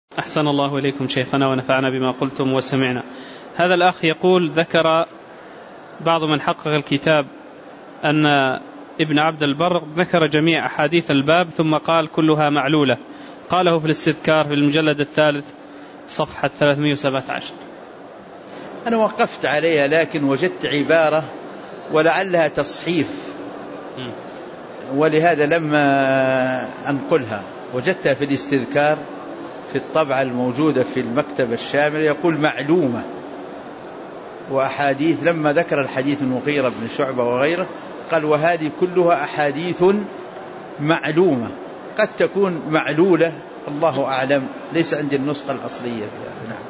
أحسن الله إليكم شيخنا ونفعنا بما قلتم وسمعنا. هذا الأخ يقول: ذكر بعض من حقق الكتاب أن ابن عبد البر ذكر جميع أحاديث الباب ثم قال كلها معلولة، قاله في الاستذكار في المجلد الثالث صفحة 317. أنا وقفت عليها لكن وجدت عبارة ولعلها تصحيف، ولهذا لما أنقلها وجدتها في الاستذكار في الطبعة الموجودة في المكتبة الشاملة يقول معلومة وأحاديث. لما ذكر الحديث المغيرة بن شعبة وغيره قال وهذه كلها أحاديث معلومة، قد تكون معلولة الله أعلم، ليس عندي النسخة الأصلية فيها. نعم.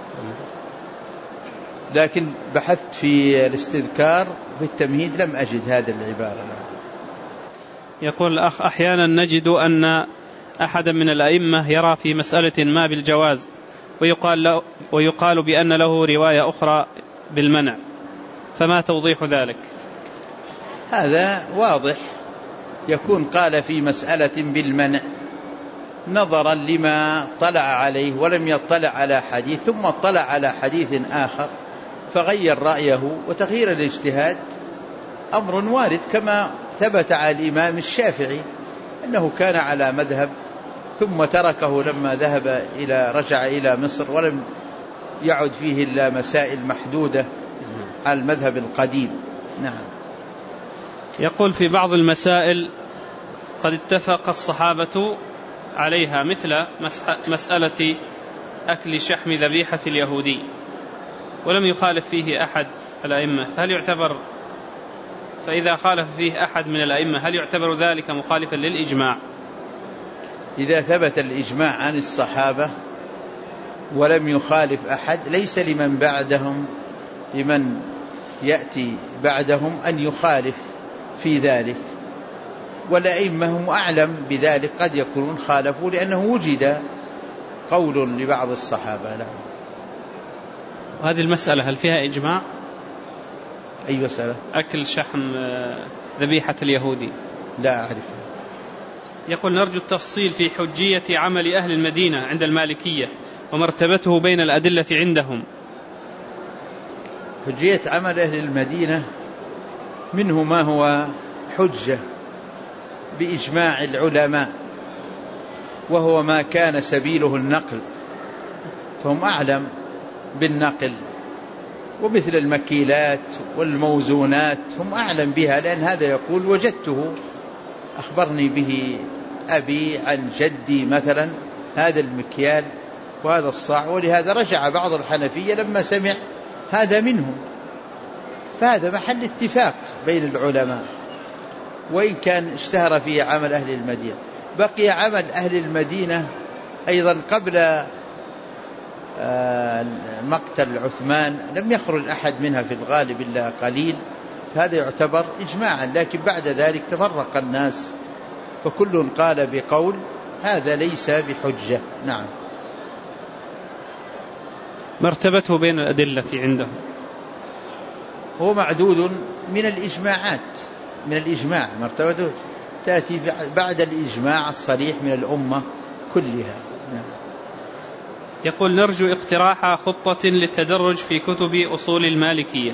لكن بحثت في الاستذكار في التمهيد لم أجد هذه العبارة. يقول الأخ: أحيانا نجد أن أحدا من الأئمة يرى في مسألة ما بالجواز ويقال بأن له رواية أخرى بالمنع، فما توضيح ذلك؟ هذا واضح، يكون قال في مسألة بالمنع نظرا لما طلع عليه ولم يطلع على حديث، ثم اطلع على حديث آخر فغير رأيه، وتغيير الاجتهاد أمر وارد، كما ثبت على الإمام الشافعي أنه كان على مذهب ثم تركه لما رجع إلى مصر ولم يعد فيه إلا مسائل محدودة على المذهب القديم. نعم. يقول: في بعض المسائل قد اتفق الصحابة عليها، مثل مسألة أكل شحم ذبيحة اليهودي، ولم يخالف فيه أحد الأئمة، فهل يعتبر، فإذا خالف فيه أحد من الأئمة هل يعتبر ذلك مخالفا للإجماع؟ إذا ثبت الإجماع عن الصحابة ولم يخالف أحد ليس لمن بعدهم، لمن يأتي بعدهم أن يخالف في ذلك، والأئمة هم أعلم بذلك، قد يكونون خالفوا لأنه وجد قول لبعض الصحابة لهم. وهذه المسألة هل فيها إجماع؟ أي مسألة؟ أكل شحم ذبيحة اليهودي. لا أعرفها. يقول: نرجو التفصيل في حجية عمل أهل المدينة عند المالكية ومرتبته بين الأدلة عندهم. حجية عمل أهل المدينة منه ما هو حجة بإجماع العلماء، وهو ما كان سبيله النقل، فهم أعلم بالنقل، ومثل المكيلات والموزونات هم أعلم بها، لأن هذا يقول وجدته أخبرني به أبي عن جدي مثلا، هذا المكيال وهذا الصاع، ولهذا رجع بعض الحنفية لما سمع هذا منهم، فهذا محل اتفاق بين العلماء، وإن كان اشتهر فيه عمل أهل المدينة. بقي عمل أهل المدينة أيضا قبل مقتل عثمان، لم يخرج أحد منها في الغالب إلا قليل، فهذا يعتبر إجماعا، لكن بعد ذلك تفرق الناس فكل قال بقول، هذا ليس بحجة. نعم. مرتبته بين الأدلة عنده هو معدود من الإجماعات، من الإجماع، مرتبته تأتي بعد الإجماع الصريح من الأمة كلها. نعم. يقول: نرجو اقتراح خطة للتدرج في كتب أصول المالكية.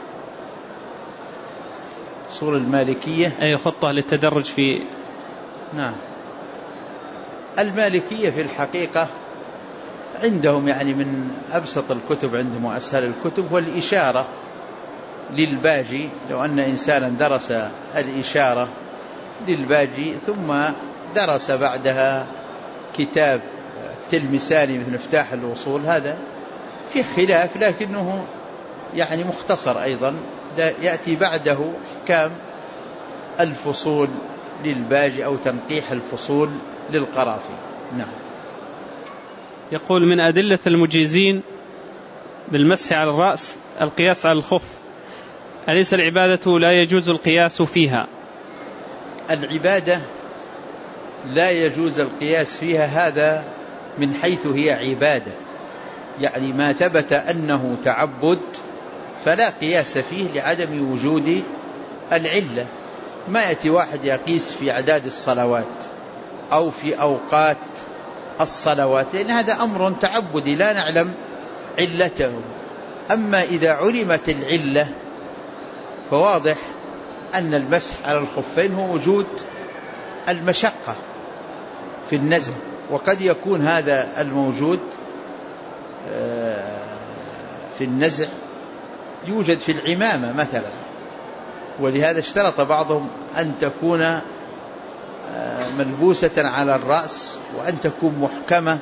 أصول المالكية أي خطة للتدرج في. نعم. المالكية في الحقيقة عندهم يعني من أبسط الكتب عندهم وأسهل الكتب والإشارة للباجي، لو أن إنسانا درس الإشارة للباجي ثم درس بعدها كتاب تلمساني مثل مفتاح الوصول، هذا في خلاف لكنه يعني مختصر أيضا، يأتي بعده حكام الفصول للباجي أو تنقيح الفصول للقرافي. نعم. يقول: من أدلة المجيزين بالمسح على الرأس القياس على الخف، أليس العبادة لا يجوز القياس فيها؟ العبادة لا يجوز القياس فيها، هذا من حيث هي عبادة، يعني ما ثبت أنه تعبد فلا قياس فيه لعدم وجود العلة. ما يأتي واحد يقيس في أعداد الصلوات أو في أوقات الصلوات، لأن هذا أمر تعبدي لا نعلم علته. أما إذا علمت العلة فواضح أن المسح على الخفين هو وجود المشقة في النزع، وقد يكون هذا الموجود في النزع يوجد في العمامة مثلا، ولهذا اشترط بعضهم أن تكون ملبوسة على الرأس وأن تكون محكمة.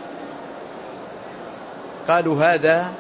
قالوا هذا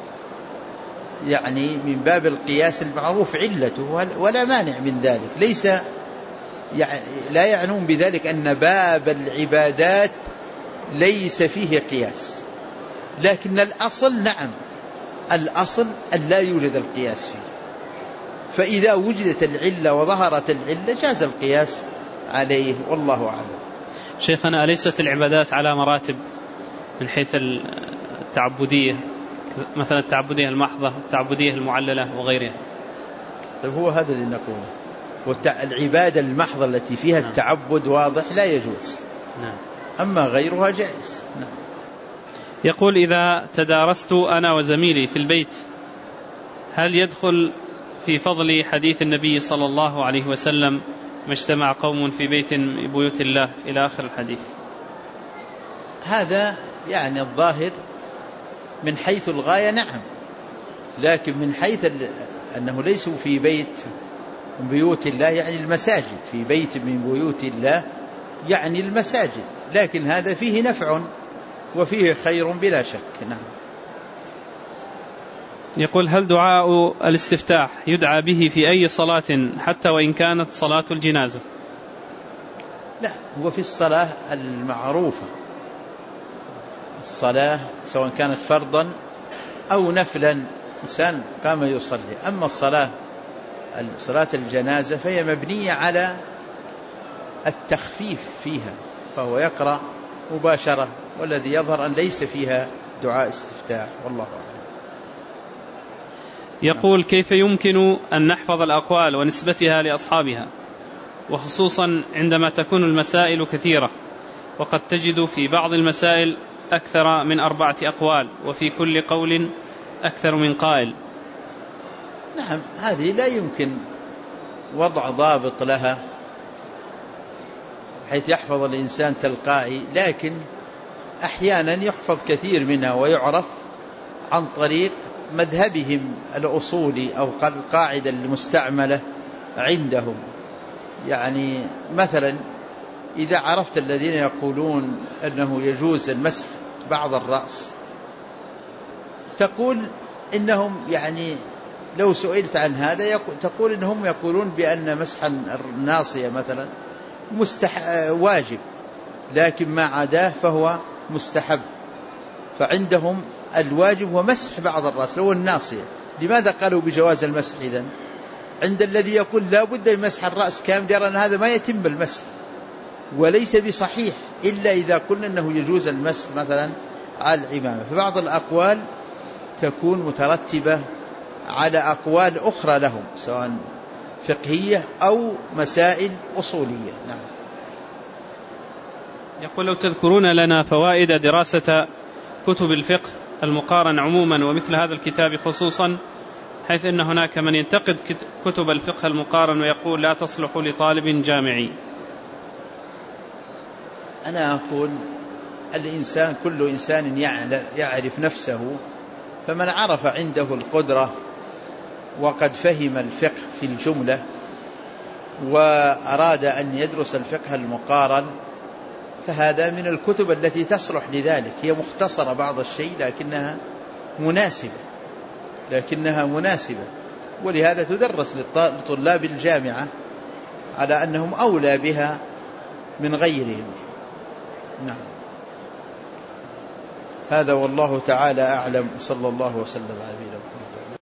يعني من باب القياس المعروف علته ولا مانع من ذلك، ليس لا يعنون بذلك أن باب العبادات ليس فيه قياس، لكن الأصل نعم، الأصل أن لا يوجد القياس فيه، فإذا وجدت العلة وظهرت العلة جاز القياس عليه، والله أعلم. شيخنا، أليست العبادات على مراتب من حيث التعبدية، مثلا التعبدية المحضة والتعبدية المعللة وغيرها؟ هو هذا اللي نقوله، والعبادة المحضة التي فيها التعبد واضح لا يجوز، أما غيرها جائز. يقول: إذا تدارست أنا وزميلي في البيت هل يدخل في فضل حديث النبي صلى الله عليه وسلم ما اجتمع قوم في بيت من بيوت الله إلى آخر الحديث؟ هذا يعني الظاهر من حيث الغاية نعم، لكن من حيث أنه ليسوا في بيت من بيوت الله يعني المساجد، في بيت من بيوت الله يعني المساجد، لكن هذا فيه نفع وفيه خير بلا شك. نعم. يقول: هل دعاء الاستفتاح يدعى به في أي صلاة حتى وإن كانت صلاة الجنازة؟ لا، هو في الصلاة المعروفة، الصلاة سواء كانت فرضا أو نفلا إنسان قام يصلي. أما صلاة الجنازة فهي مبنية على التخفيف فيها، فهو يقرأ مباشرة، والذي يظهر أن ليس فيها دعاء استفتاح، والله أعلم. يقول: كيف يمكن أن نحفظ الأقوال ونسبتها لأصحابها، وخصوصا عندما تكون المسائل كثيرة، وقد تجد في بعض المسائل أكثر من 4 أقوال وفي كل قول أكثر من قائل؟ نعم، هذه لا يمكن وضع ضابط لها حيث يحفظ الإنسان تلقائي، لكن أحيانا يحفظ كثير منها ويعرف عن طريق مذهبهم الأصولي أو القاعدة المستعملة عندهم. يعني مثلا إذا عرفت الذين يقولون أنه يجوز المسح بعض الرأس، تقول إنهم يعني لو سئلت عن هذا تقول إنهم يقولون بأن مسح الناصية مثلا واجب، لكن ما عداه فهو مستحب، فعندهم الواجب هو مسح بعض الرأس لو الناصية. لماذا قالوا بجواز المسح إذن؟ عند الذي يقول لا بد من مسح الرأس كامل يرى أن هذا ما يتم بالمسح وليس بصحيح إلا إذا قلنا أنه يجوز المسح مثلا على العمامة. فبعض الأقوال تكون مترتبة على أقوال أخرى لهم سواء فقهية أو مسائل أصولية. نعم. يقول: لو تذكرون لنا فوائد دراسة كتب الفقه المقارن عموما ومثل هذا الكتاب خصوصا، حيث أن هناك من ينتقد كتب الفقه المقارن ويقول لا تصلح لطالب جامعي. أنا أقول الإنسان كل إنسان يعرف نفسه، فمن عرف عنده القدرة وقد فهم الفقه في الجملة وأراد أن يدرس الفقه المقارن فهذا من الكتب التي تصلح لذلك. هي مختصرة بعض الشيء لكنها مناسبة، ولهذا تدرس لطلاب الجامعة على أنهم أولى بها من غيرهم. نعم. هذا والله تعالى أعلم، صلى الله وسلم على نبينا محمد.